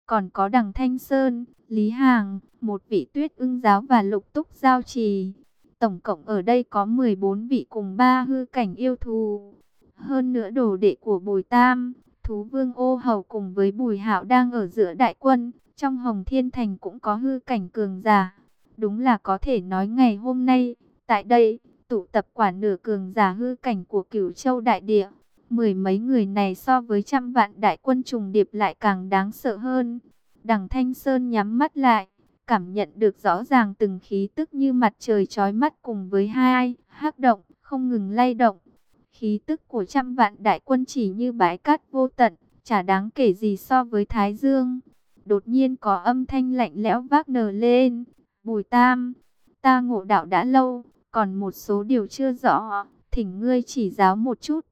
còn có Đằng Thanh Sơn, Lý Hằng, một vị Tuyết Ưng giáo và Lục Túc Giao Trì. Tổng cộng ở đây có 14 vị cùng 3 hư cảnh yêu thú. Hơn nữa đồ đệ của Bùi Tam, Thú Vương Ô Hầu cùng với Bùi Hạo đang ở giữa đại quân. Trong Hồng Thiên Thành cũng có hư cảnh cường giả. Đúng là có thể nói ngày hôm nay, tại đây, tụ tập quả nửa cường giả hư cảnh của Cửu Châu Đại Địa. Mười mấy người này so với trăm vạn đại quân trùng điệp lại càng đáng sợ hơn. Đằng Thanh Sơn nhắm mắt lại, cảm nhận được rõ ràng từng khí tức như mặt trời chói mắt cùng với hai hắc động, không ngừng lay động. Khí tức của trăm vạn đại quân chỉ như bãi cát vô tận, chả đáng kể gì so với Thái Dương. Đột nhiên có âm thanh lạnh lẽo vác nở lên. Bùi Tam, ta ngộ đạo đã lâu, còn một số điều chưa rõ, thỉnh ngươi chỉ giáo một chút.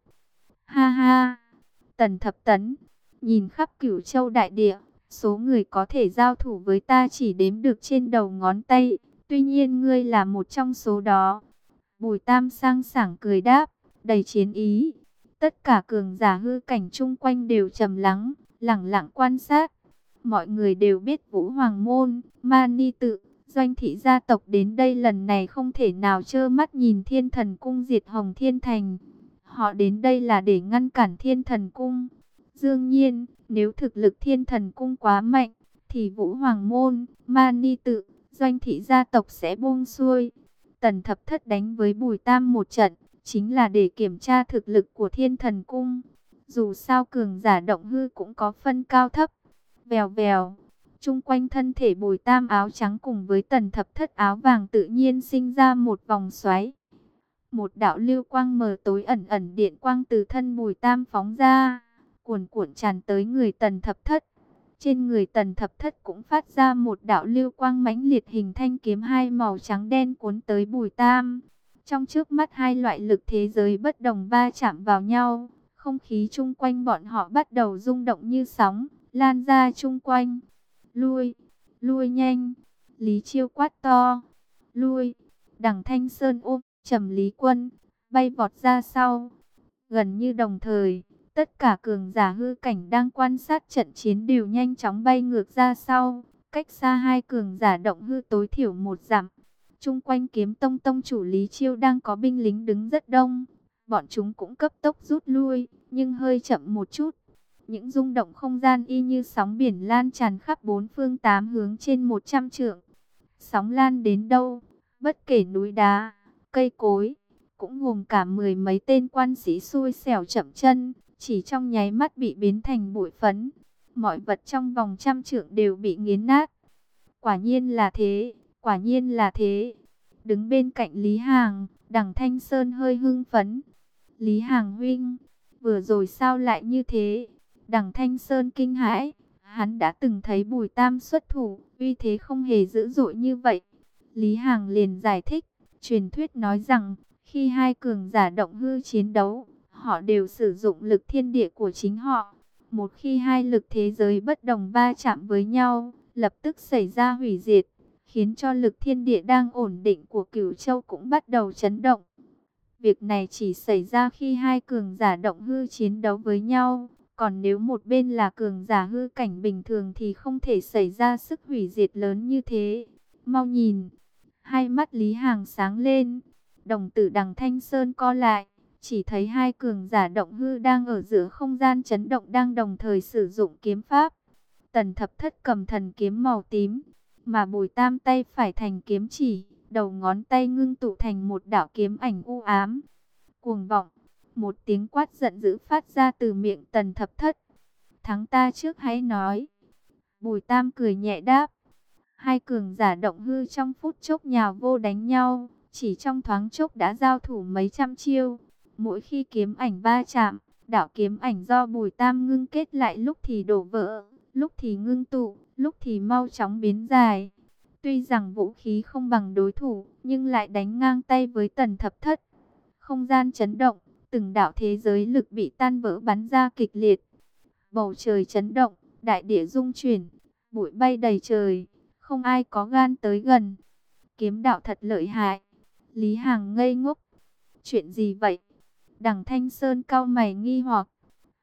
Ha ha, Tần Thập Tấn, nhìn khắp Cửu Châu Đại Địa, số người có thể giao thủ với ta chỉ đếm được trên đầu ngón tay, tuy nhiên ngươi là một trong số đó. Bùi Tam sang sảng cười đáp, đầy chiến ý. Tất cả cường giả hư cảnh chung quanh đều trầm lắng, lẳng lặng quan sát. Mọi người đều biết Vũ Hoàng Môn, Mani Tự, Doanh Thị gia tộc đến đây lần này không thể nào trơ mắt nhìn Thiên Thần Cung diệt Hồng Thiên Thành. Họ đến đây là để ngăn cản Thiên Thần Cung. Đương nhiên, nếu thực lực Thiên Thần Cung quá mạnh, thì Vũ Hoàng Môn, Mani Tự, Doanh Thị gia tộc sẽ buông xuôi. Tần Thập Thất đánh với Bùi Tam một trận, chính là để kiểm tra thực lực của Thiên Thần Cung. Dù sao cường giả động hư cũng có phân cao thấp. Vèo vèo, chung quanh thân thể Bùi Tam áo trắng cùng với Tần Thập Thất áo vàng tự nhiên sinh ra một vòng xoáy. Một đạo lưu quang mờ tối ẩn ẩn điện quang từ thân Bùi Tam phóng ra, cuồn cuộn tràn tới người Tần Thập Thất. Trên người Tần Thập Thất cũng phát ra một đạo lưu quang mãnh liệt hình thanh kiếm hai màu trắng đen cuốn tới Bùi Tam. Trong trước mắt hai loại lực thế giới bất đồng va chạm vào nhau, không khí chung quanh bọn họ bắt đầu rung động như sóng, lan ra chung quanh. Lui, lui nhanh, Lý Chiêu quát to. Lui, Đằng Thanh Sơn ôm Trầm Lý Quân, bay vọt ra sau. Gần như đồng thời, tất cả cường giả hư cảnh đang quan sát trận chiến đều nhanh chóng bay ngược ra sau, cách xa hai cường giả động hư tối thiểu một dặm. Chung quanh Kiếm Tông tông chủ Lý Chiêu đang có binh lính đứng rất đông. Bọn chúng cũng cấp tốc rút lui, nhưng hơi chậm một chút. Những rung động không gian y như sóng biển lan tràn khắp bốn phương tám hướng trên 100 trượng. Sóng lan đến đâu, bất kể núi đá, cây cối, cũng gồm cả mười mấy tên quan sĩ xui xẻo chậm chân, chỉ trong nháy mắt bị biến thành bụi phấn. Mọi vật trong vòng 100 trượng đều bị nghiến nát. Quả nhiên là thế, quả nhiên là thế. Đứng bên cạnh Lý Hằng, Đằng Thanh Sơn hơi hưng phấn. Lý Hằng huynh, vừa rồi sao lại như thế? Đằng Thanh Sơn kinh hãi, hắn đã từng thấy Bùi Tam xuất thủ, uy thế không hề dữ dội như vậy. Lý Hằng liền giải thích, truyền thuyết nói rằng, khi hai cường giả động hư chiến đấu, họ đều sử dụng lực thiên địa của chính họ. Một khi hai lực thế giới bất đồng va chạm với nhau, lập tức xảy ra hủy diệt, khiến cho lực thiên địa đang ổn định của Cửu Châu cũng bắt đầu chấn động. Việc này chỉ xảy ra khi hai cường giả động hư chiến đấu với nhau. Còn nếu một bên là cường giả hư cảnh bình thường thì không thể xảy ra sức hủy diệt lớn như thế. Mau nhìn, hai mắt Lý Hằng sáng lên, đồng tử Đằng Thanh Sơn co lại, chỉ thấy hai cường giả động hư đang ở giữa không gian chấn động đang đồng thời sử dụng kiếm pháp. Tần Thập Thất cầm thần kiếm màu tím, mà Bùi Tam tay phải thành kiếm chỉ, đầu ngón tay ngưng tụ thành một đạo kiếm ảnh u ám. Cuồng vọng, một tiếng quát giận dữ phát ra từ miệng Tần Thập Thất. Thắng ta trước hãy nói. Bùi Tam cười nhẹ đáp. Hai cường giả động hư trong phút chốc nhào vô đánh nhau, chỉ trong thoáng chốc đã giao thủ mấy trăm chiêu. Mỗi khi kiếm ảnh va chạm, đạo kiếm ảnh do Bùi Tam ngưng kết lại lúc thì đổ vỡ, lúc thì ngưng tụ, lúc thì mau chóng biến dài. Tuy rằng vũ khí không bằng đối thủ, nhưng lại đánh ngang tay với Tần Thập Thất. Không gian chấn động, từng đạo thế giới lực bị tan vỡ bắn ra kịch liệt. Bầu trời chấn động, đại địa rung chuyển, bụi bay đầy trời, không ai có gan tới gần. Kiếm đạo thật lợi hại. Lý Hằng ngây ngốc. Chuyện gì vậy? Đằng Thanh Sơn cau mày nghi hoặc.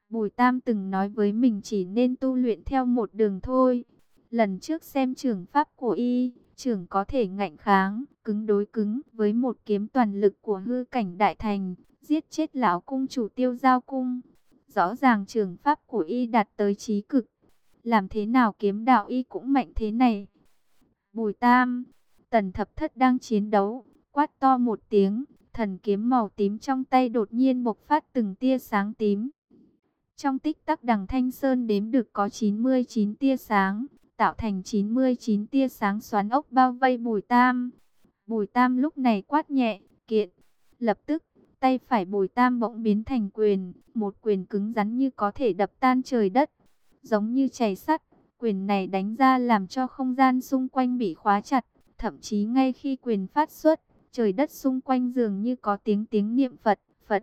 Bùi Tam từng nói với mình chỉ nên tu luyện theo một đường thôi. Lần trước xem trường pháp của y, trưởng có thể ngạnh kháng, cứng đối cứng với một kiếm toàn lực của hư cảnh đại thành, giết chết lão cung chủ Tiêu Giao cung. Rõ ràng trường pháp của y đạt tới chí cực. Làm thế nào kiếm đạo y cũng mạnh thế này? Bùi Tam, Tần Thập Thất đang chiến đấu, quát to một tiếng, thần kiếm màu tím trong tay đột nhiên bộc phát từng tia sáng tím. Trong tích tắc Đằng Thanh Sơn đếm được có 99 tia sáng, tạo thành 99 tia sáng xoắn ốc bao vây Bùi Tam. Bùi Tam lúc này quát nhẹ, kiện. Lập tức, tay phải Bùi Tam bỗng biến thành quyền, một quyền cứng rắn như có thể đập tan trời đất, giống như chày sắt. Quyền này đánh ra làm cho không gian xung quanh bị khóa chặt, thậm chí ngay khi quyền phát xuất, trời đất xung quanh dường như có tiếng tiếng niệm Phật, Phật.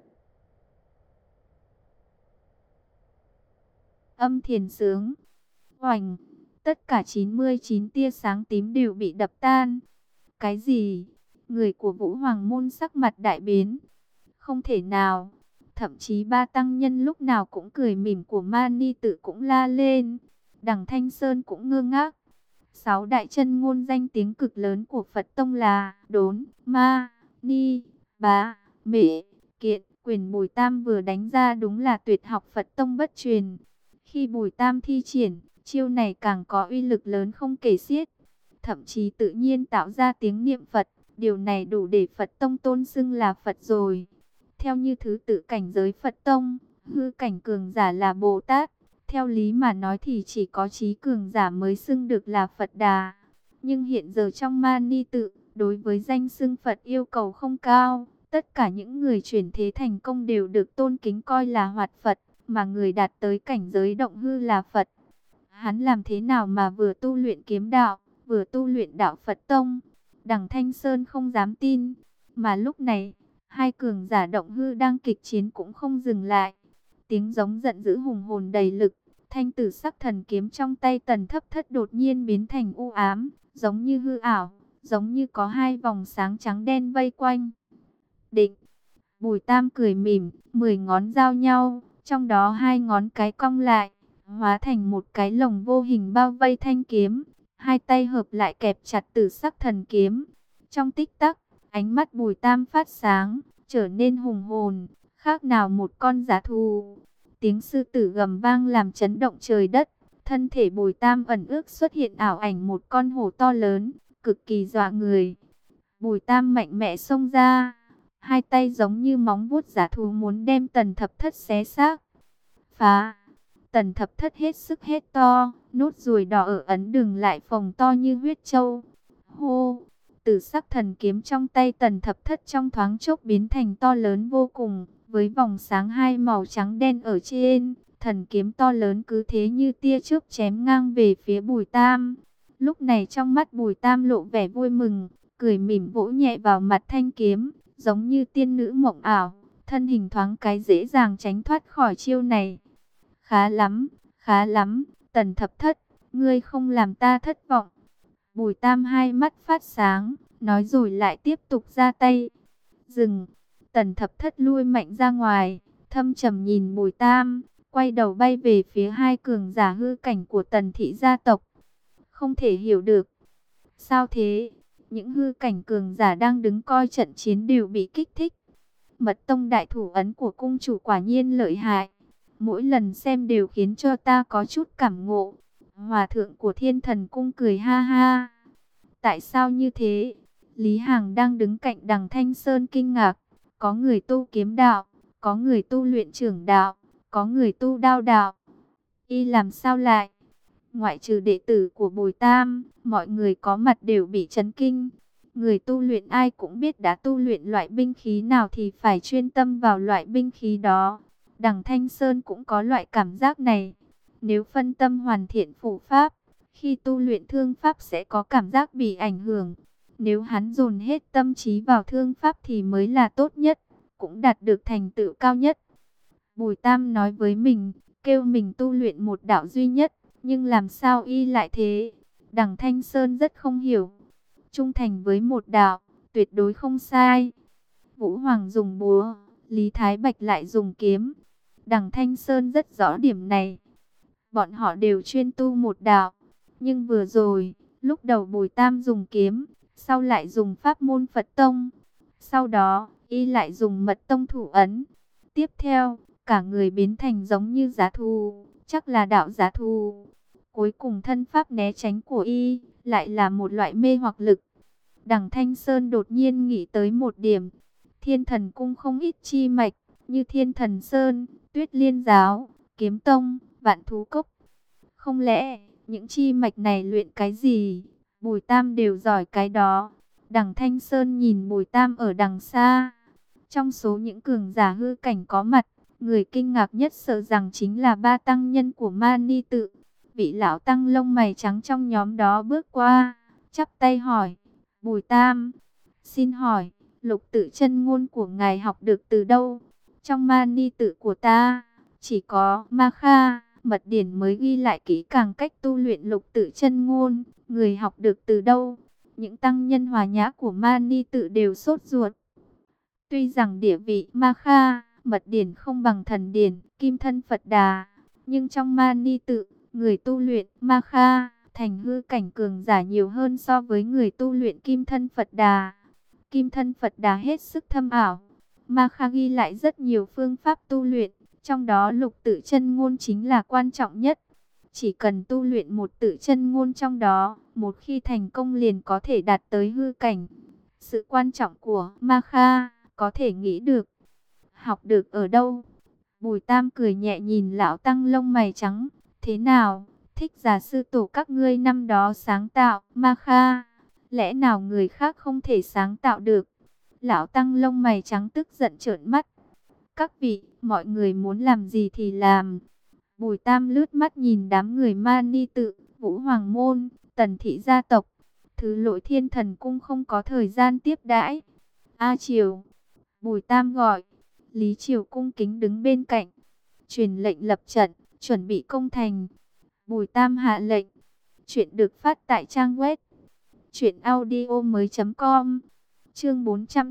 Âm thiền sướng. Oành, tất cả 99 tia sáng tím đều bị đập tan. Cái gì? Người của Vũ Hoàng môn sắc mặt đại biến. Không thể nào. Thậm chí ba tăng nhân lúc nào cũng cười mỉm của Mani Tự cũng la lên. Đằng Thanh Sơn cũng ngơ ngác. 6 đại chân ngôn danh tiếng cực lớn của Phật tông là Đốn, Ma, Ni, Bá, Mệ, Kiện. Quyền Bùi Tam vừa đánh ra đúng là tuyệt học Phật tông bất truyền. Khi Bùi Tam thi triển, chiêu này càng có uy lực lớn không kể xiết, thậm chí tự nhiên tạo ra tiếng niệm Phật. Điều này đủ để Phật tông tôn xưng là Phật rồi. Theo như thứ tự cảnh giới Phật tông, hư cảnh cường giả là Bồ Tát. Theo lý mà nói thì chỉ có trí cường giả mới xưng được là Phật Đà. Nhưng hiện giờ trong Mani Tự, đối với danh xưng Phật yêu cầu không cao. Tất cả những người chuyển thế thành công đều được tôn kính coi là hoạt Phật, mà người đạt tới cảnh giới động hư là Phật. Hắn làm thế nào mà vừa tu luyện kiếm đạo, vừa tu luyện đạo Phật tông? Đằng Thanh Sơn không dám tin. Mà lúc này, hai cường giả động hư đang kịch chiến cũng không dừng lại. Tiếng giống giận dữ hùng hồn đầy lực. Thanh tử sắc thần kiếm trong tay Tần Thấp Thất đột nhiên biến thành u ám, giống như hư ảo, giống như có hai vòng sáng trắng đen vây quanh. Định. Bùi Tam cười mỉm, 10 ngón giao nhau, trong đó hai ngón cái cong lại, hóa thành một cái lồng vô hình bao vây thanh kiếm. Hai tay hợp lại kẹp chặt tử sắc thần kiếm. Trong tích tắc, ánh mắt Bùi Tam phát sáng, trở nên hùng hồn, khác nào một con dã thú. Tiếng sư tử gầm vang làm chấn động trời đất. Thân thể Bùi Tam ẩn ước xuất hiện ảo ảnh một con hổ to lớn, cực kỳ dọa người. Bùi Tam mạnh mẽ xông ra, hai tay giống như móng vuốt dã thú muốn đem Tần Thập Thất xé xác. Phá! Tần Thập Thất hết sức hét to, nốt ruồi đỏ ở ấn đường lại phồng to như huyết trâu. Hô! Tử sắc thần kiếm trong tay Tần Thập Thất trong thoáng chốc biến thành to lớn vô cùng, với vòng sáng hai màu trắng đen ở trên. Thần kiếm to lớn cứ thế như tia chớp chém ngang về phía Bùi Tam. Lúc này trong mắt Bùi Tam lộ vẻ vui mừng, cười mỉm vỗ nhẹ vào mặt thanh kiếm, giống như tiên nữ mộng ảo, thân hình thoáng cái dễ dàng tránh thoát khỏi chiêu này. Khá lắm, Tần Thập Thất, ngươi không làm ta thất vọng. Bùi Tam hai mắt phát sáng, nói rồi lại tiếp tục ra tay. Dừng, Tần Thập Thất lui mạnh ra ngoài, thâm trầm nhìn Bùi Tam, quay đầu bay về phía hai cường giả hư cảnh của Tần thị gia tộc. Không thể hiểu được. Sao thế? Những hư cảnh cường giả đang đứng coi trận chiến đều bị kích thích. Mật tông đại thủ ấn của cung chủ quả nhiên lợi hại. Mỗi lần xem đều khiến cho ta có chút cảm ngộ. Hòa thượng của Thiên Thần cung cười ha ha. Tại sao như thế? Lý Hằng đang đứng cạnh Đằng Thanh Sơn kinh ngạc. Có người tu kiếm đạo, có người tu luyện trưởng đạo, có người tu đao đạo. Y làm sao lại? Ngoại trừ đệ tử của Bùi Tam, mọi người có mặt đều bị chấn kinh. Người tu luyện ai cũng biết đã tu luyện loại binh khí nào thì phải chuyên tâm vào loại binh khí đó. Đằng Thanh Sơn cũng có loại cảm giác này. Nếu phân tâm hoàn thiện phù pháp, khi tu luyện thương pháp sẽ có cảm giác bị ảnh hưởng. Nếu hắn dồn hết tâm trí vào thương pháp thì mới là tốt nhất, cũng đạt được thành tựu cao nhất. Bùi Tam nói với mình, kêu mình tu luyện một đạo duy nhất, nhưng làm sao y lại thế? Đằng Thanh Sơn rất không hiểu. Trung thành với một đạo, tuyệt đối không sai. Vũ Hoàng dùng búa, Lý Thái Bạch lại dùng kiếm. Đằng Thanh Sơn rất rõ điểm này. Bọn họ đều chuyên tu một đạo. Nhưng vừa rồi, lúc đầu Bùi Tam dùng kiếm, sau lại dùng pháp môn Phật Tông. Sau đó, y lại dùng mật tông thủ ấn. Tiếp theo, cả người biến thành giống như giá thú, chắc là đạo giá thú. Cuối cùng thân pháp né tránh của y, lại là một loại mê hoặc lực. Đằng Thanh Sơn đột nhiên nghĩ tới một điểm. Thiên Thần Cung không ít chi mạch, như Thiên Thần Sơn, Tuyết Liên Giáo, Kiếm Tông, Vạn Thú Cốc. Không lẽ, những chi mạch này luyện cái gì? Bùi Tam đều giỏi cái đó. Đằng Thanh Sơn nhìn Bùi Tam ở đằng xa. Trong số những cường giả hư cảnh có mặt, người kinh ngạc nhất sợ rằng chính là ba tăng nhân của Mani Tự. Vị lão tăng lông mày trắng trong nhóm đó bước qua, chắp tay hỏi: Bùi Tam, xin hỏi, lục tự chân ngôn của ngài học được từ đâu? Trong Mani Tự của ta, chỉ có Ma Kha mật điển mới ghi lại kỹ càng cách tu luyện lục tự chân ngôn. Người học được từ đâu? Những tăng nhân hòa nhã của Mani Tự đều sốt ruột. Tuy rằng địa vị Ma Kha mật điển không bằng thần điển Kim Thân Phật Đà, nhưng trong Mani Tự, người tu luyện Ma Kha thành hư cảnh cường giả nhiều hơn so với người tu luyện Kim Thân Phật Đà. Kim Thân Phật Đà hết sức thâm ảo, Ma Kha ghi lại rất nhiều phương pháp tu luyện, trong đó lục tự chân ngôn chính là quan trọng nhất. Chỉ cần tu luyện một tự chân ngôn trong đó, một khi thành công liền có thể đạt tới hư cảnh. Sự quan trọng của Ma Kha có thể nghĩ được. Học được ở đâu? Bùi Tam cười nhẹ nhìn lão tăng lông mày trắng. Thế nào? Thích giả sư tổ các ngươi năm đó sáng tạo Ma Kha, lẽ nào người khác không thể sáng tạo được? Lão tăng lông mày trắng tức giận trợn mắt. Các vị, mọi người muốn làm gì thì làm. Bùi Tam lướt mắt nhìn đám người Mani Tự, Vũ Hoàng Môn, Tần Thị gia tộc. Thứ Lỗi Thiên Thần Cung không có thời gian tiếp đãi. A Triều, Bùi Tam gọi. Lý Triều cung kính đứng bên cạnh, truyền lệnh lập trận, chuẩn bị công thành. Bùi Tam hạ lệnh. Chuyện được phát tại trang web truyệnaudiomoi.com. Chương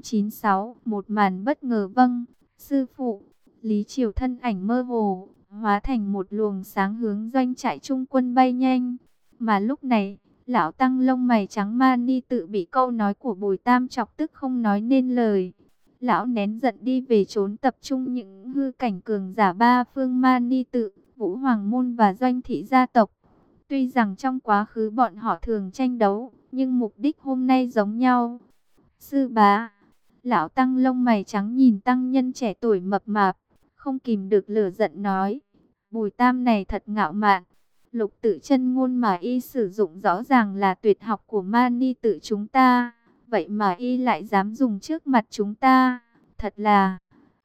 496, một màn bất ngờ. Vâng, sư phụ. Lý Triều thân ảnh mơ hồ, hóa thành một luồng sáng hướng doanh trại trung quân bay nhanh. Mà lúc này, lão tăng lông mày trắng Mani Tự bị câu nói của Bùi Tam chọc tức không nói nên lời. Lão nén giận đi về trốn tập trung những hư cảnh cường giả ba phương Mani Tự, Vũ Hoàng Môn và Doanh Thị gia tộc. Tuy rằng trong quá khứ bọn họ thường tranh đấu, nhưng mục đích hôm nay giống nhau. Sư bá, lão tăng lông mày trắng nhìn tăng nhân trẻ tuổi mập mạp, không kìm được lửa giận nói: Bùi Tam này thật ngạo mạn. Lục tự chân ngôn mà y sử dụng rõ ràng là tuyệt học của Mani Tự chúng ta, vậy mà y lại dám dùng trước mặt chúng ta, thật là...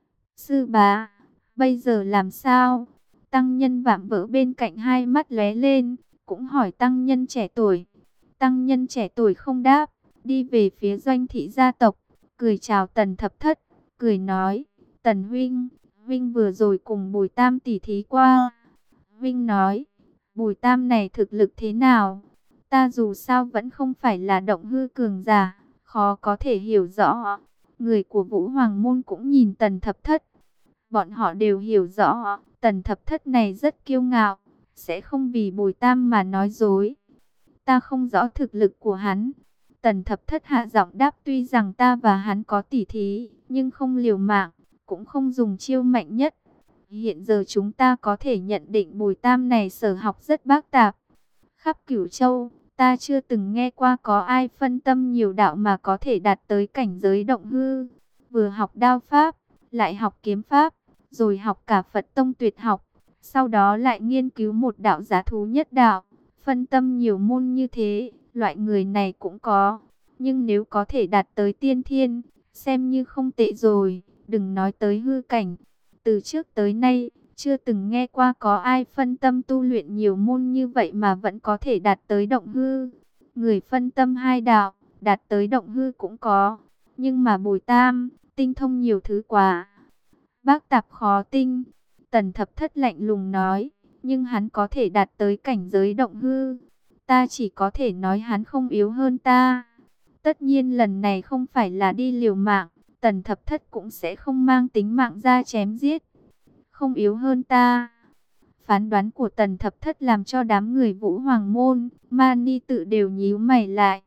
Sư bá, bây giờ làm sao? Tăng nhân vạm vỡ bên cạnh hai mắt lóe lên, cũng hỏi tăng nhân trẻ tuổi. Tăng nhân trẻ tuổi không đáp, đi về phía Doanh Thị gia tộc, cười chào Tần Thập Thất, cười nói: Tần huynh, huynh vừa rồi cùng Bùi Tam tỉ thí qua. Huynh nói, Bùi Tam này thực lực thế nào? Ta dù sao vẫn không phải là động hư cường giả, khó có thể hiểu rõ. Người của Vũ Hoàng Môn cũng nhìn Tần Thập Thất. Bọn họ đều hiểu rõ, Tần Thập Thất này rất kiêu ngạo, sẽ không vì Bùi Tam mà nói dối. Ta không rõ thực lực của hắn. Tần Thập Thất hạ giọng đáp, tuy rằng ta và hắn có tỉ thí, nhưng không liều mạng, cũng không dùng chiêu mạnh nhất. Hiện giờ chúng ta có thể nhận định Bùi Tam này sở học rất bác tạp. Khắp Cửu Châu, ta chưa từng nghe qua có ai phân tâm nhiều đạo mà có thể đạt tới cảnh giới động hư. Vừa học đao pháp, lại học kiếm pháp, rồi học cả Phật Tông tuyệt học. Sau đó lại nghiên cứu một đạo giá thú nhất đạo. Phân tâm nhiều môn như thế, loại người này cũng có. Nhưng nếu có thể đạt tới tiên thiên, xem như không tệ rồi, đừng nói tới hư cảnh. Từ trước tới nay, chưa từng nghe qua có ai phân tâm tu luyện nhiều môn như vậy mà vẫn có thể đạt tới động hư. Người phân tâm hai đạo, đạt tới động hư cũng có. Nhưng mà Bùi Tam, tinh thông nhiều thứ quá. Bác tạp khó tinh, Tần Thập Thất lạnh lùng nói, nhưng hắn có thể đạt tới cảnh giới động hư. Ta chỉ có thể nói hắn không yếu hơn ta. Tất nhiên lần này không phải là đi liều mạng, Tần Thập Thất cũng sẽ không mang tính mạng ra chém giết. không yếu hơn ta. Phán đoán của Tần Thập Thất làm cho đám người Vũ Hoàng môn, Mani Tự đều nhíu mày lại.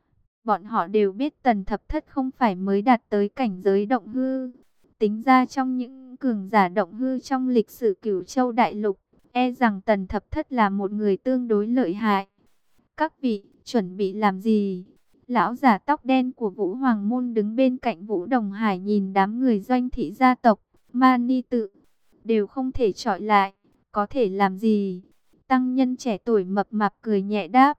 Bọn họ đều biết Tần Thập Thất không phải mới đạt tới cảnh giới động hư. Tính ra trong những cường giả động hư trong lịch sử Cửu Châu Đại Lục, e rằng Tần Thập Thất là một người tương đối lợi hại. Các vị, chuẩn bị làm gì? Lão giả tóc đen của Vũ Hoàng môn đứng bên cạnh Vũ Đồng Hải nhìn đám người Doanh thị gia tộc, Mani Tự, đều không thể chọi lại, có thể làm gì? Tăng nhân trẻ tuổi mập mạp cười nhẹ đáp.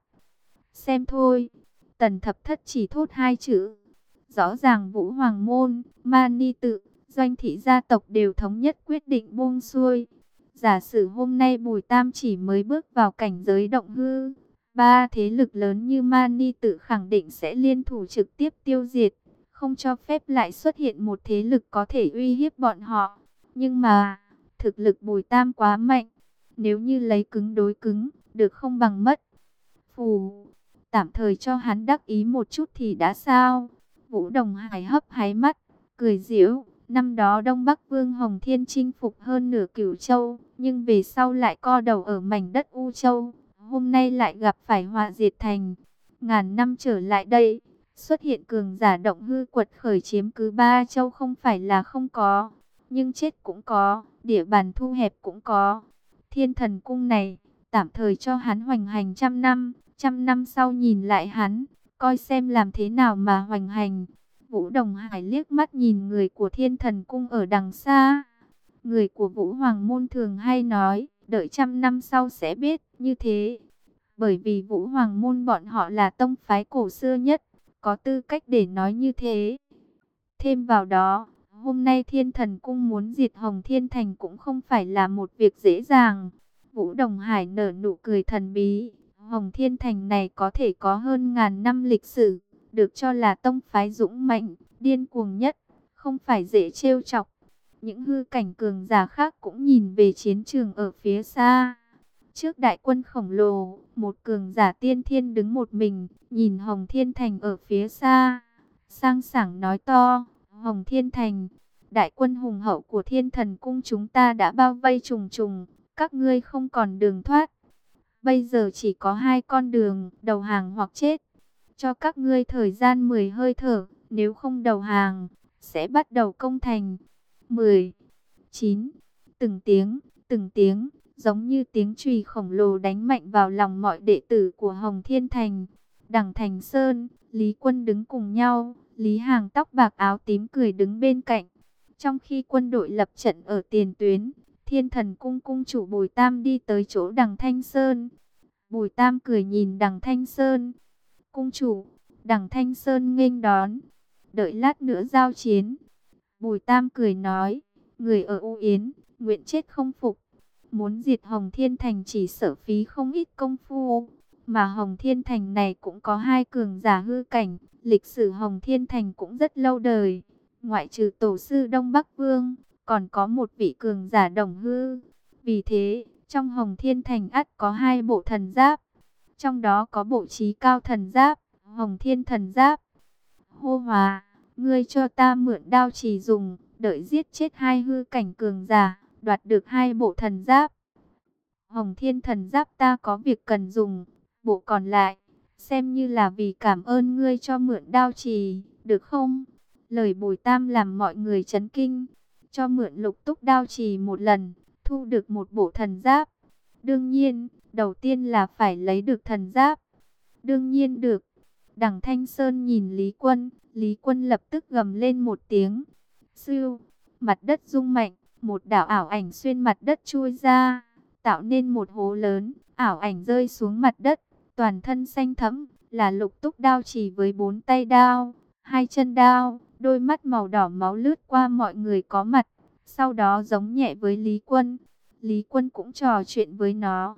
Xem thôi. Tần Thập Thất chỉ thốt hai chữ. Rõ ràng Vũ Hoàng môn, Mani Tự, Doanh thị gia tộc đều thống nhất quyết định buông xuôi. Giả sử hôm nay Bùi Tam chỉ mới bước vào cảnh giới động hư, ba thế lực lớn như Mani Tự khẳng định sẽ liên thủ trực tiếp tiêu diệt, không cho phép lại xuất hiện một thế lực có thể uy hiếp bọn họ. Nhưng mà, thực lực Bùi Tam quá mạnh, nếu như lấy cứng đối cứng, được không bằng mất. Phù, tạm thời cho hắn đắc ý một chút thì đã sao? Vũ Đồng Hải hấp háy mắt, cười giễu. Năm đó Đông Bắc Vương Hồng Thiên chinh phục hơn nửa Cửu Châu, nhưng về sau lại co đầu ở mảnh đất U Châu. Hôm nay lại gặp phải họa diệt thành. Ngàn năm trở lại đây, xuất hiện cường giả động hư quật khởi chiếm cứ ba châu không phải là không có. Nhưng chết cũng có, địa bàn thu hẹp cũng có. Thiên Thần Cung này, tạm thời cho hắn hoành hành trăm năm sau nhìn lại hắn, coi xem làm thế nào mà hoành hành. Vũ Đồng Hải liếc mắt nhìn người của Thiên Thần Cung ở đằng xa. Người của Vũ Hoàng môn thường hay nói, đợi trăm năm sau sẽ biết, như thế. Bởi vì Vũ Hoàng môn bọn họ là tông phái cổ xưa nhất, có tư cách để nói như thế. Thêm vào đó, hôm nay Thiên Thần Cung muốn diệt Hồng Thiên Thành cũng không phải là một việc dễ dàng. Vũ Đồng Hải nở nụ cười thần bí. Hồng Thiên Thành này có thể có hơn ngàn năm lịch sử, được cho là tông phái dũng mạnh, điên cuồng nhất, không phải dễ trêu chọc. Những hư cảnh cường giả khác cũng nhìn về chiến trường ở phía xa. Trước đại quân khổng lồ, một cường giả tiên thiên đứng một mình, nhìn Hồng Thiên Thành ở phía xa. Sang sảng nói to, Hồng Thiên Thành, đại quân hùng hậu của Thiên Thần Cung chúng ta đã bao vây trùng trùng, các ngươi không còn đường thoát. Bây giờ chỉ có hai con đường, đầu hàng hoặc chết. Cho các ngươi thời gian 10 hơi thở, nếu không đầu hàng, sẽ bắt đầu công thành. 10, 9, từng tiếng, giống như tiếng chùy khổng lồ đánh mạnh vào lòng mọi đệ tử của Hồng Thiên Thành. Đằng Thành Sơn, Lý Quân đứng cùng nhau, Lý Hàng tóc bạc áo tím cười đứng bên cạnh. Trong khi quân đội lập trận ở tiền tuyến, Thiên Thần Cung cung chủ Bùi Tam đi tới chỗ Đằng Thanh Sơn. Bùi Tam cười nhìn Đằng Thanh Sơn. Cung chủ, Đằng Thanh Sơn nghênh đón. Đợi lát nữa giao chiến. Bùi Tam cười nói, người ở U Yến, nguyện chết không phục. Muốn diệt Hồng Thiên Thành chỉ sở phí không ít công phu. Mà Hồng Thiên Thành này cũng có hai cường giả hư cảnh. Lịch sử Hồng Thiên Thành cũng rất lâu đời. Ngoại trừ tổ sư Đông Bắc Vương, còn có một vị cường giả đồng hư. Vì thế, trong Hồng Thiên Thành ắt có hai bộ thần giáp. Trong đó có bộ Chí Cao thần giáp, Hồng Thiên thần giáp. Hô Hòa, ngươi cho ta mượn đao chỉ dùng, đợi giết chết hai hư cảnh cường giả, đoạt được hai bộ thần giáp. Hồng Thiên thần giáp ta có việc cần dùng, bộ còn lại, xem như là vì cảm ơn ngươi cho mượn đao chỉ, được không? Lời Bùi Tam làm mọi người chấn kinh, cho mượn Lục Túc đao chỉ một lần, thu được một bộ thần giáp. Đương nhiên, đầu tiên là phải lấy được thần giáp. Đương nhiên được. Đằng Thanh Sơn nhìn Lý Quân lập tức gầm lên một tiếng. Sưu, mặt đất rung mạnh, một đạo ảo ảnh xuyên mặt đất chui ra, tạo nên một hố lớn, ảo ảnh rơi xuống mặt đất, toàn thân xanh thẫm, là Lục Túc đao chỉ với 4 tay đao, 2 chân đao, đôi mắt màu đỏ máu lướt qua mọi người có mặt, sau đó giống nhẹ với Lý Quân. Lý Quân cũng trò chuyện với nó.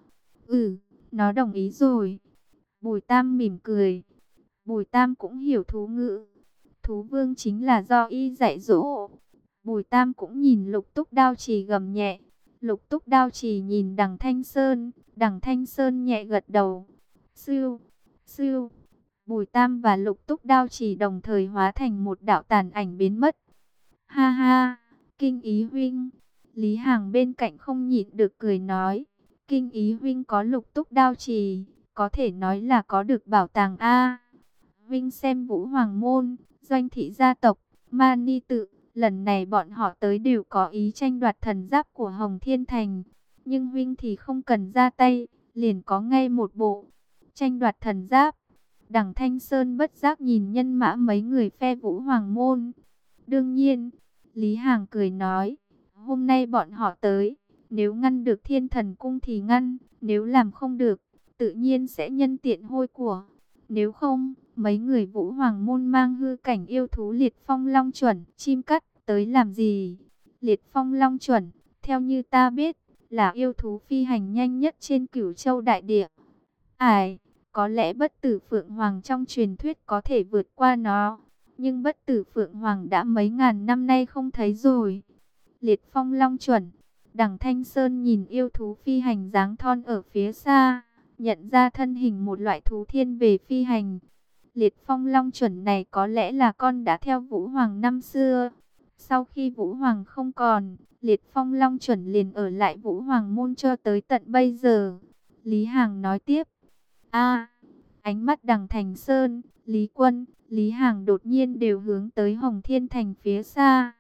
Nó đồng ý rồi. Bùi Tam mỉm cười. Bùi Tam cũng hiểu thú ngữ. Thú vương chính là do y dạy dỗ. Bùi Tam cũng nhìn Lục Túc đao chỉ gầm nhẹ. Lục Túc đao chỉ nhìn Đằng Thanh Sơn. Đằng Thanh Sơn nhẹ gật đầu. Sưu, sưu. Bùi Tam và Lục Túc đao chỉ đồng thời hóa thành một đạo tàn ảnh biến mất. Ha ha, Kinh Ý huynh. Lý Hằng bên cạnh không nhịn được cười nói, Kinh Ý huynh có Lục Túc đao trì, có thể nói là có được bảo tàng a. Huynh xem Vũ Hoàng môn, Doanh thị gia tộc, Mani tự, lần này bọn họ tới đều có ý tranh đoạt thần giáp của Hồng Thiên Thành, nhưng huynh thì không cần ra tay, liền có ngay một bộ. Tranh đoạt thần giáp. Đằng Thanh Sơn bất giác nhìn nhân mã mấy người phe Vũ Hoàng môn. Đương nhiên, Lý Hằng cười nói, hôm nay bọn họ tới, nếu ngăn được Thiên Thần Cung thì ngăn, nếu làm không được, tự nhiên sẽ nhân tiện hôi của. Nếu không, mấy người Vũ Hoàng môn mang hư cảnh yêu thú Liệt Phong Long chuẩn, chim cắt, tới làm gì? Liệt Phong Long chuẩn, theo như ta biết, là yêu thú phi hành nhanh nhất trên Cửu Châu đại địa. Ai, có lẽ Bất Tử Phượng Hoàng trong truyền thuyết có thể vượt qua nó, nhưng Bất Tử Phượng Hoàng đã mấy ngàn năm nay không thấy rồi. Liệt Phong Long chuẩn. Đằng Thanh Sơn nhìn yêu thú phi hành dáng thon ở phía xa, nhận ra thân hình một loại thú thiên về phi hành. Liệt Phong Long chuẩn này có lẽ là con đã theo Vũ Hoàng năm xưa. Sau khi Vũ Hoàng không còn, Liệt Phong Long chuẩn liền ở lại Vũ Hoàng môn cho tới tận bây giờ. Lý Hằng nói tiếp. Ánh mắt Đằng Thanh Sơn, Lý Quân, Lý Hằng đột nhiên đều hướng tới Hồng Thiên Thành phía xa.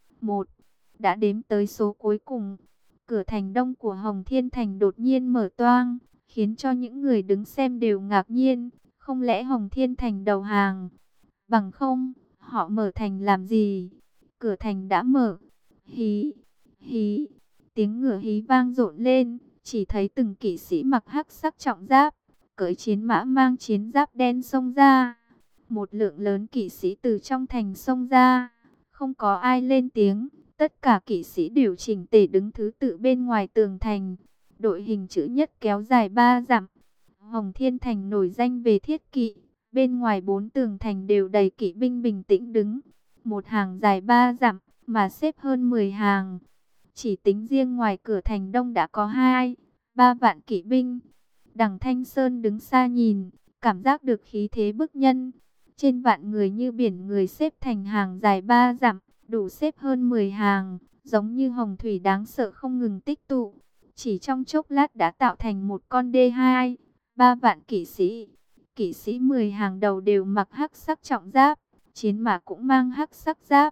Đã đếm tới số cuối cùng, cửa thành đông của Hồng Thiên Thành đột nhiên mở toang, khiến cho những người đứng xem đều ngạc nhiên. Không lẽ Hồng Thiên Thành đầu hàng? Bằng không, họ mở thành làm gì? Cửa thành đã mở. Hí, hí, tiếng ngựa hí vang dội lên, chỉ thấy từng kỵ sĩ mặc hắc sắc trọng giáp, cưỡi chiến mã mang chiến giáp đen xông ra. Một lượng lớn kỵ sĩ từ trong thành xông ra, không có ai lên tiếng. Tất cả kỵ sĩ đều chỉnh tề đứng thứ tự bên ngoài tường thành. Đội hình chữ nhất kéo dài 3 dặm. Hồng Thiên Thành nổi danh về thiết kỵ. Bên ngoài 4 tường thành đều đầy kỵ binh bình tĩnh đứng. Một hàng dài 3 dặm mà xếp hơn 10 hàng. Chỉ tính riêng ngoài cửa thành đông đã có 2-3 vạn kỵ binh. Đằng Thanh Sơn đứng xa nhìn, cảm giác được khí thế bức nhân. Trên vạn người như biển người xếp thành hàng dài 3 dặm. Đủ xếp hơn 10 hàng, giống như hồng thủy đáng sợ không ngừng tích tụ. Chỉ trong chốc lát đã tạo thành một con đê 2-3 vạn kỵ sĩ. Kỵ sĩ 10 hàng đầu đều mặc hắc sắc trọng giáp, chiến mã cũng mang hắc sắc giáp.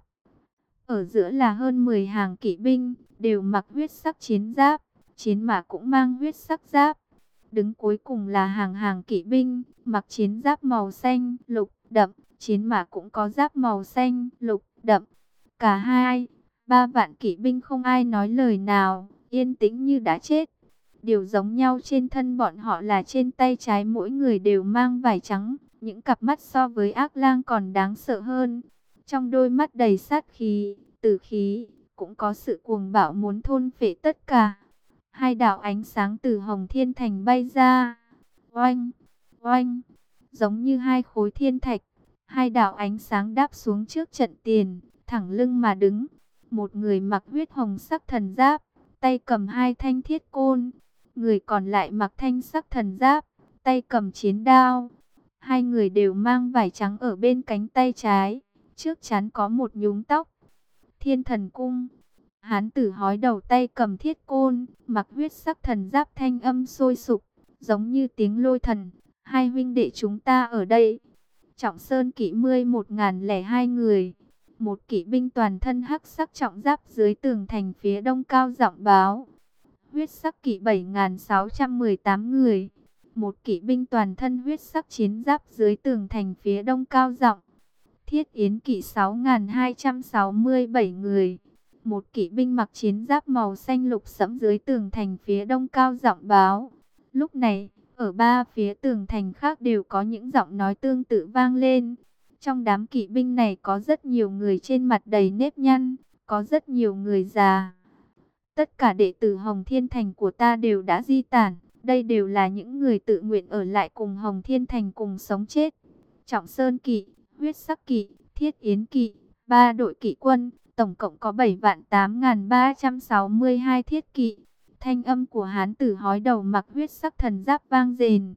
Ở giữa là hơn 10 hàng kỵ binh, đều mặc huyết sắc chiến giáp, chiến mã cũng mang huyết sắc giáp. Đứng cuối cùng là hàng hàng kỵ binh, mặc chiến giáp màu xanh, lục, đậm, chiến mã cũng có giáp màu xanh, lục, đậm. Cả 2-3 vạn kỵ binh không ai nói lời nào, yên tĩnh như đã chết. Điều giống nhau trên thân bọn họ là trên tay trái mỗi người đều mang vải trắng, những cặp mắt so với ác lang còn đáng sợ hơn. Trong đôi mắt đầy sát khí, tử khí, cũng có sự cuồng bạo muốn thôn phệ tất cả. 2 đạo ánh sáng từ Hồng Thiên Thành bay ra. Oanh, oanh, giống như 2 khối thiên thạch. 2 đạo ánh sáng đáp xuống trước trận tiền, thẳng lưng mà đứng. Một người mặc huyết hồng sắc thần giáp, tay cầm 2 thanh thiết côn. Người còn lại mặc thanh sắc thần giáp, tay cầm chiến đao. 2 người đều mang vải trắng ở bên cánh tay trái, trước trán có một nhúm tóc. Thiên Thần Cung. Hán tử hói đầu tay cầm thiết côn, mặc huyết sắc thần giáp, thanh âm sôi sục, giống như tiếng lôi thần. 2 huynh đệ chúng ta ở đây. Trọng Sơn kỵ 11.002 người. Một kỵ binh toàn thân hắc sắc trọng giáp dưới tường thành phía đông cao giọng báo. Huyết sắc kỵ 7.618 người. Một kỵ binh toàn thân huyết sắc chiến giáp dưới tường thành phía đông cao giọng. Thiết Yến kỵ 6.267 người. Một kỵ binh mặc chiến giáp màu xanh lục sẫm dưới tường thành phía đông cao giọng báo. Lúc này, ở 3 phía tường thành khác đều có những giọng nói tương tự vang lên. Trong đám kỵ binh này có rất nhiều người trên mặt đầy nếp nhăn, có rất nhiều người già. Tất cả đệ tử Hồng Thiên Thành của ta đều đã di tản. Đây đều là những người tự nguyện ở lại cùng Hồng Thiên Thành cùng sống chết. Trọng Sơn kỵ, huyết sắc kỵ, Thiết Yến kỵ, 3 đội kỵ quân, tổng cộng có 7.8362 thiết kỵ. Thanh âm của hán tử hói đầu mặc huyết sắc thần giáp vang dền.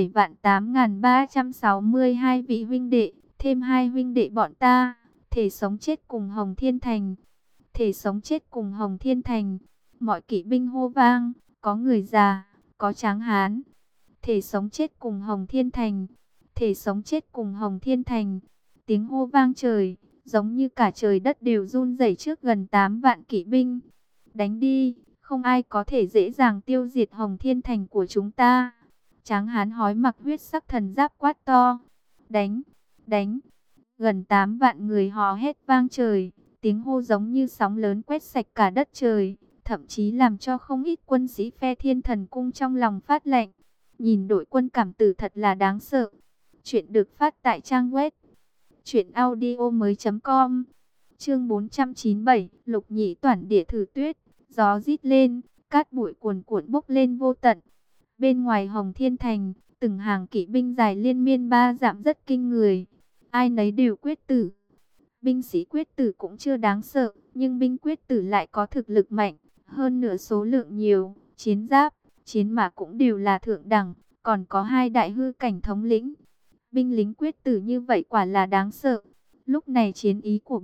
7.8362 vị huynh đệ, thêm 2 huynh đệ bọn ta, thể sống chết cùng Hồng Thiên Thành. thể sống chết cùng Hồng Thiên Thành. Mọi kỵ binh hô vang, có người già, có tráng hán. Thể sống chết cùng Hồng Thiên Thành, thể sống chết cùng Hồng Thiên Thành. Tiếng hô vang trời, giống như cả trời đất đều run rẩy trước gần 8 vạn kỵ binh. Đánh đi, không ai có thể dễ dàng tiêu diệt Hồng Thiên Thành của chúng ta. Tráng hán hói mặc huyết sắc thần giáp quát to. Đánh, đánh. Gần 8 vạn người hò hét vang trời, tiếng hô giống như sóng lớn quét sạch cả đất trời, thậm chí làm cho không ít quân sĩ phe Thiên Thần Cung trong lòng phát lạnh. Nhìn đội quân cảm tử thật là đáng sợ. Chuyện được phát tại trang web truyệnaudiomoi.com. Chương 497, Lục Nhĩ Toản Địa thử tuyết. Gió rít lên, cát bụi cuồn cuộn bốc lên vô tận. Bên ngoài Hồng Thiên Thành, từng hàng kỵ binh dài liên miên 3 dặm rất kinh người. Ai nấy đều quyết tử. Binh sĩ quyết tử cũng chưa đáng sợ, nhưng binh quyết tử lại có thực lực mạnh, hơn nữa số lượng nhiều, chiến giáp, chiến mã cũng đều là thượng đẳng, còn có 2 đại hư cảnh thống lĩnh. Binh lính quyết tử như vậy quả là đáng sợ. Lúc này chiến ý của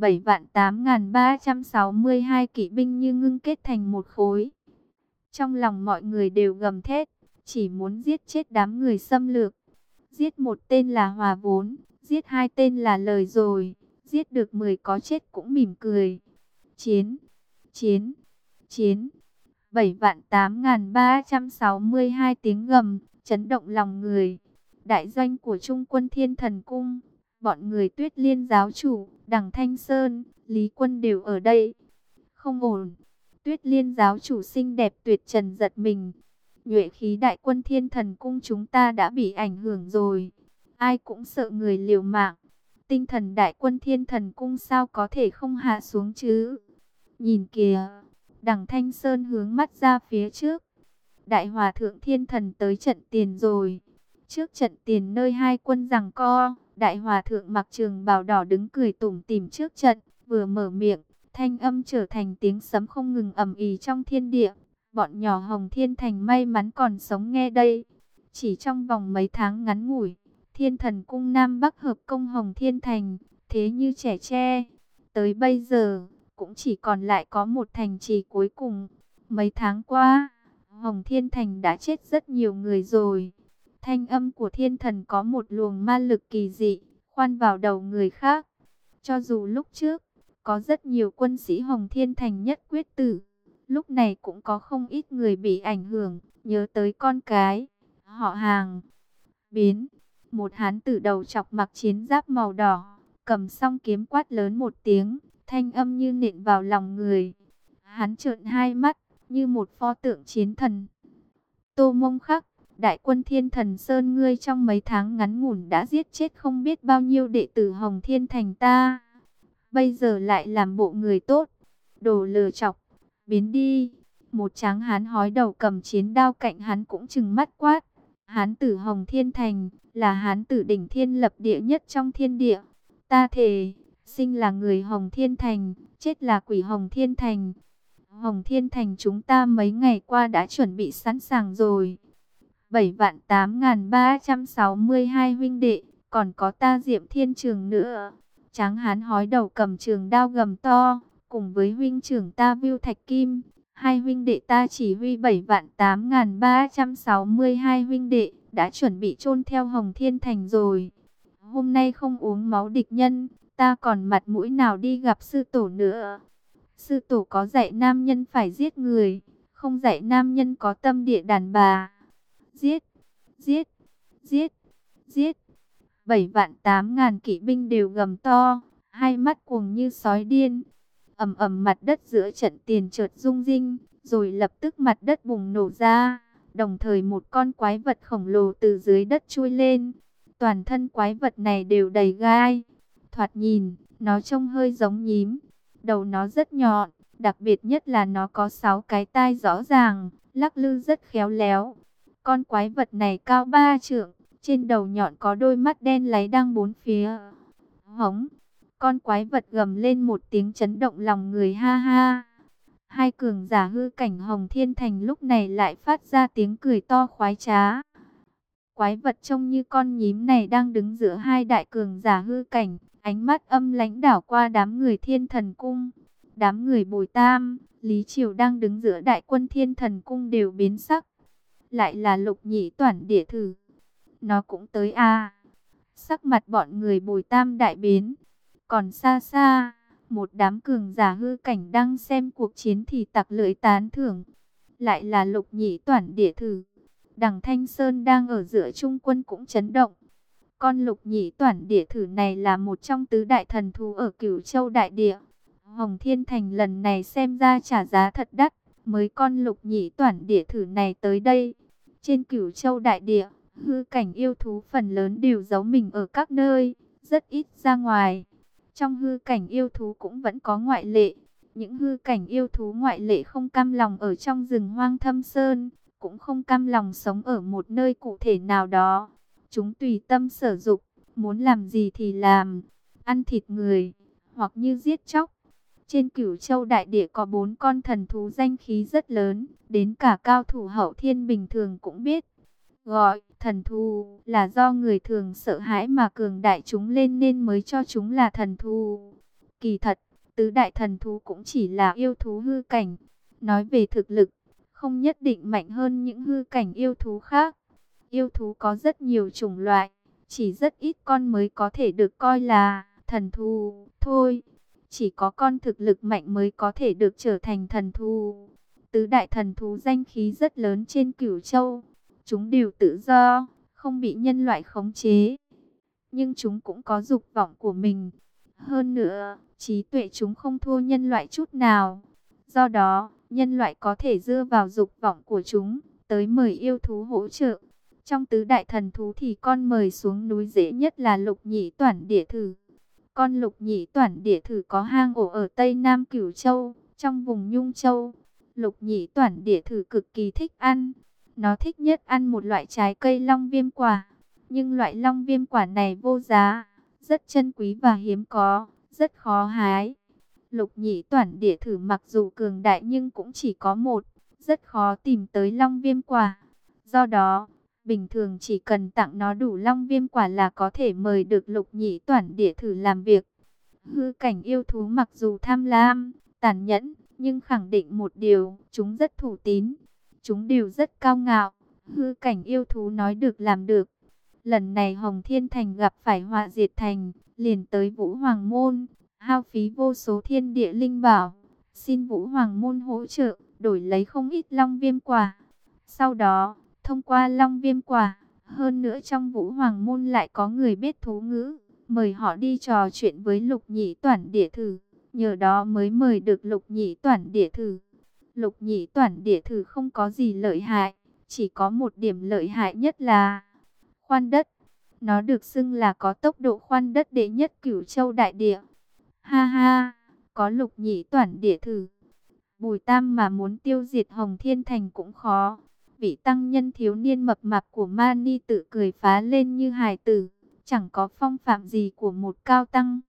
7.8362 kỵ binh như ngưng kết thành một khối. Trong lòng mọi người đều gầm thét, chỉ muốn giết chết đám người xâm lược. Giết một tên là hòa vốn, giết 2 tên là lời rồi, giết được 10 có chết cũng mỉm cười. Chiến, chiến, chiến. 7.8362 tiếng gầm, chấn động lòng người. Đại doanh của Trung quân Thiên Thần Cung, bọn người Tuyết Liên giáo chủ, Đằng Thanh Sơn, Lý Quân đều ở đây. Không ổn. Tuyết Liên giáo chủ xinh đẹp tuyệt trần giật mình. Nhuệ khí đại quân Thiên Thần Cung chúng ta đã bị ảnh hưởng rồi. Ai cũng sợ người liều mạng. Tinh thần đại quân Thiên Thần Cung sao có thể không hạ xuống chứ? Nhìn kìa. Đằng Thanh Sơn hướng mắt ra phía trước. Đại hòa thượng Thiên Thần tới trận tiền rồi. Trước trận tiền nơi 2 quân giằng co, đại hòa thượng mặc trường bào đỏ đứng cười tủm tỉm trước trận, vừa mở miệng, thanh âm trở thành tiếng sấm không ngừng ầm ĩ trong thiên địa. Bọn nhỏ Hồng Thiên Thành may mắn còn sống nghe đây. Chỉ trong vòng mấy tháng ngắn ngủi, Thiên Thần Cung Nam Bắc hợp công Hồng Thiên Thành, thế như trẻ tre. Tới bây giờ, cũng chỉ còn lại có một thành trì cuối cùng. Mấy tháng qua, Hồng Thiên Thành đã chết rất nhiều người rồi. Thanh âm của Thiên Thần có một luồng ma lực kỳ dị, khoan vào đầu người khác. Cho dù lúc trước, có rất nhiều quân sĩ Hồng Thiên Thành nhất quyết tử, lúc này cũng có không ít người bị ảnh hưởng, nhớ tới con cái, họ hàng. Biến, một hán tử đầu chọc mặc chiến giáp màu đỏ, cầm song kiếm quát lớn một tiếng, thanh âm như nện vào lòng người. Hắn trợn 2 mắt, như một pho tượng chiến thần. Tô Mông Khắc, đại quân Thiên Thần Sơn ngươi trong mấy tháng ngắn ngủn đã giết chết không biết bao nhiêu đệ tử Hồng Thiên Thành ta. Bây giờ lại làm bộ người tốt, đồ lừa chọc, biến đi. Một tráng hán hói đầu cầm chiến đao cạnh hắn cũng trừng mắt quát. Hán tử Hồng Thiên Thành là hán tử đỉnh thiên lập địa nhất trong thiên địa. Ta thề, sinh là người Hồng Thiên Thành, chết là quỷ Hồng Thiên Thành. Hồng Thiên Thành chúng ta mấy ngày qua đã chuẩn bị sẵn sàng rồi. 7.8362 huynh đệ, còn có ta Diệm Thiên Trường nữa. Tráng hán hói đầu cầm trường đao gầm to, cùng với huynh trưởng ta Viu Thạch Kim. 2 huynh đệ ta chỉ huy 7.8362 huynh đệ, đã chuẩn bị chôn theo Hồng Thiên Thành rồi. Hôm nay không uống máu địch nhân, ta còn mặt mũi nào đi gặp sư tổ nữa. Sư tổ có dạy nam nhân phải giết người, không dạy nam nhân có tâm địa đàn bà. Giết, giết, giết, giết. 7.800.000 kỵ binh đều gầm to, hai mắt cuồng như sói điên. Ầm ầm mặt đất giữa trận tiền chợt rung rinh, rồi lập tức mặt đất bùng nổ ra. Đồng thời một con quái vật khổng lồ từ dưới đất chui lên. Toàn thân quái vật này đều đầy gai. Thoạt nhìn, nó trông hơi giống nhím. Đầu nó rất nhọn, đặc biệt nhất là nó có 6 cái tai rõ ràng, lắc lư rất khéo léo. Con quái vật này cao 3 trượng, trên đầu nhọn có đôi mắt đen láy đang bốn phía. Hống! Con quái vật gầm lên một tiếng chấn động lòng người ha ha. 2 cường giả hư cảnh Hồng Thiên Thành lúc này lại phát ra tiếng cười to khoái trá. Quái vật trông như con nhím này đang đứng giữa 2 đại cường giả hư cảnh, ánh mắt âm lãnh đảo qua đám người Thiên Thần Cung. Đám người Bồi Tam, Lý Triều đang đứng giữa đại quân Thiên Thần Cung đều biến sắc. Lại là Lục Nhĩ Toản Địa Thử. Nó cũng tới à? Sắc mặt bọn người Bồi Tam đại biến. Còn xa xa, một đám cường giả hư cảnh đang xem cuộc chiến thì tặc lưỡi tán thưởng. Lại là Lục Nhĩ Toản Địa Thử. Đằng Thanh Sơn đang ở giữa trung quân cũng chấn động. Con Lục Nhĩ Toản Địa Thử này là một trong tứ đại thần thú ở Cửu Châu đại địa. Hồng Thiên Thành lần này xem ra trả giá thật đắt, mới con Lục Nhĩ Toản Địa Thử này tới đây. Trên Cửu Châu đại địa, hư cảnh yêu thú phần lớn đều giấu mình ở các nơi, rất ít ra ngoài. Trong hư cảnh yêu thú cũng vẫn có ngoại lệ. Những hư cảnh yêu thú ngoại lệ không cam lòng ở trong rừng hoang thâm sơn, cũng không cam lòng sống ở một nơi cụ thể nào đó. Chúng tùy tâm sở dục, muốn làm gì thì làm, ăn thịt người, hoặc như giết chóc. Trên Cửu Châu đại địa có 4 con thần thú danh khí rất lớn, đến cả cao thủ hậu thiên bình thường cũng biết. Gọi thần thú là do người thường sợ hãi mà cường đại chúng lên nên mới cho chúng là thần thú. Kỳ thật, tứ đại thần thú cũng chỉ là yêu thú hư cảnh. Nói về thực lực, không nhất định mạnh hơn những hư cảnh yêu thú khác. Yêu thú có rất nhiều chủng loại, chỉ rất ít con mới có thể được coi là thần thú thôi. Chỉ có con thực lực mạnh mới có thể được trở thành thần thú. Tứ đại thần thú danh khí rất lớn trên Cửu Châu. Chúng đều tự do, không bị nhân loại khống chế. Nhưng chúng cũng có dục vọng của mình. Hơn nữa, trí tuệ chúng không thua nhân loại chút nào. Do đó, nhân loại có thể dựa vào dục vọng của chúng, tới mời yêu thú hỗ trợ. Trong tứ đại thần thú thì con mời xuống núi dễ nhất là Lục Nhĩ Toản Địa Thử. Con Lục Nhĩ Toản Địa Thử có hang ổ ở Tây Nam Cửu Châu, trong vùng Nhung Châu. Lục Nhĩ Toản Địa Thử cực kỳ thích ăn. Nó thích nhất ăn một loại trái cây long viêm quả. Nhưng loại long viêm quả này vô giá, rất chân quý và hiếm có, rất khó hái. Lục Nhĩ Toản Địa Thử mặc dù cường đại nhưng cũng chỉ có một, rất khó tìm tới long viêm quả. Do đó, bình thường chỉ cần tặng nó đủ long viêm quả là có thể mời được Lục Nhĩ Toản Địa Thử làm việc. Hư cảnh yêu thú mặc dù tham lam, tàn nhẫn, nhưng khẳng định một điều, chúng rất thủ tín. Chúng đều rất cao ngạo, hư cảnh yêu thú nói được làm được. Lần này Hồng Thiên Thành gặp phải họa diệt thành, liền tới Vũ Hoàng Môn, hao phí vô số thiên địa linh bảo, xin Vũ Hoàng Môn hỗ trợ, đổi lấy không ít long viêm quả. Sau đó, thông qua long viêm quả, hơn nữa trong Vũ Hoàng Môn lại có người biết thú ngữ, mời họ đi trò chuyện với Lục Nhĩ Toản Địa Thử, nhờ đó mới mời được Lục Nhĩ Toản Địa Thử. Lục Nhĩ Toản Địa Thử không có gì lợi hại, chỉ có một điểm lợi hại nhất là khoan đất. Nó được xưng là có tốc độ khoan đất đệ nhất Cửu Châu đại địa. Ha ha, có Lục Nhĩ Toản Địa Thử, Bùi Tam mà muốn tiêu diệt Hồng Thiên Thành cũng khó. Vị tăng nhân thiếu niên mập mạp của Mani tự cười phá lên như hài tử, chẳng có phong phạm gì của một cao tăng.